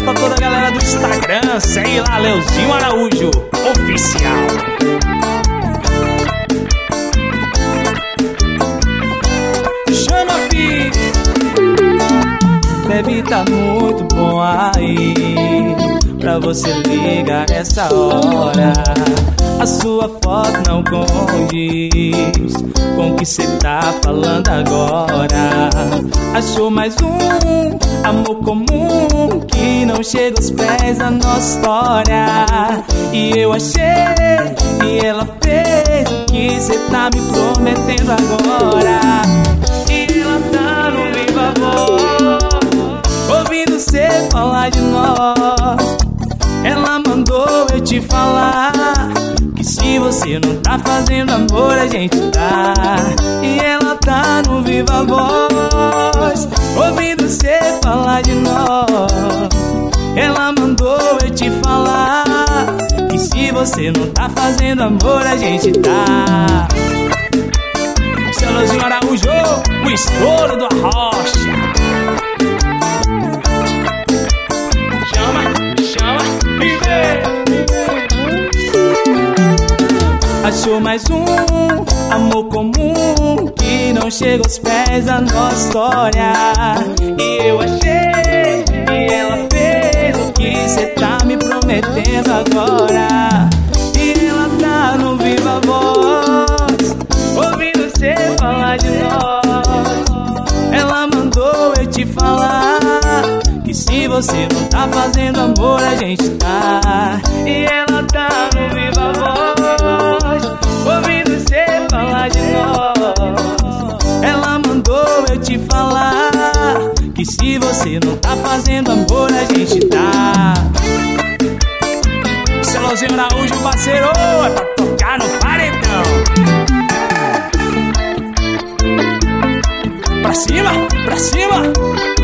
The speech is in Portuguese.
pra toda a galera do Instagram. Segue lá, Leozinho Araújo Oficial. Chama, filho. Deve tá muito bom aí pra você ligar essa hora. A sua foto não condiz com o que cê tá falando agora. Achou mais um amor comum que não chega aos pés da nossa história. E eu achei e ela fez o que cê tá me prometendo agora. E ela tá no viva voz, ouvindo cê falar de nós. Ela mandou eu te falar que se você não tá fazendo amor, a gente tá. E ela tá no viva voz, ouvindo cê falar de nós. Ela mandou eu te falar que se você não tá fazendo amor, a gente tá. Seu Leozinho Araújo, o estouro do Arrocha. Achou mais um amor comum que não chega aos pés da nossa história. E eu achei e ela fez o que cê tá me prometendo agora. E ela tá no viva voz, ouvindo cê falar de nós. Ela mandou eu te falar que se você não tá fazendo amor, a gente tá. E ela tá no viva voz, ouvindo cê falar de nós. Ela mandou eu te falar que se você não tá fazendo amor, a gente tá. Seu Leozinho Araújo, parceiro, é pra tocar no paredão. Pra cima, pra cima.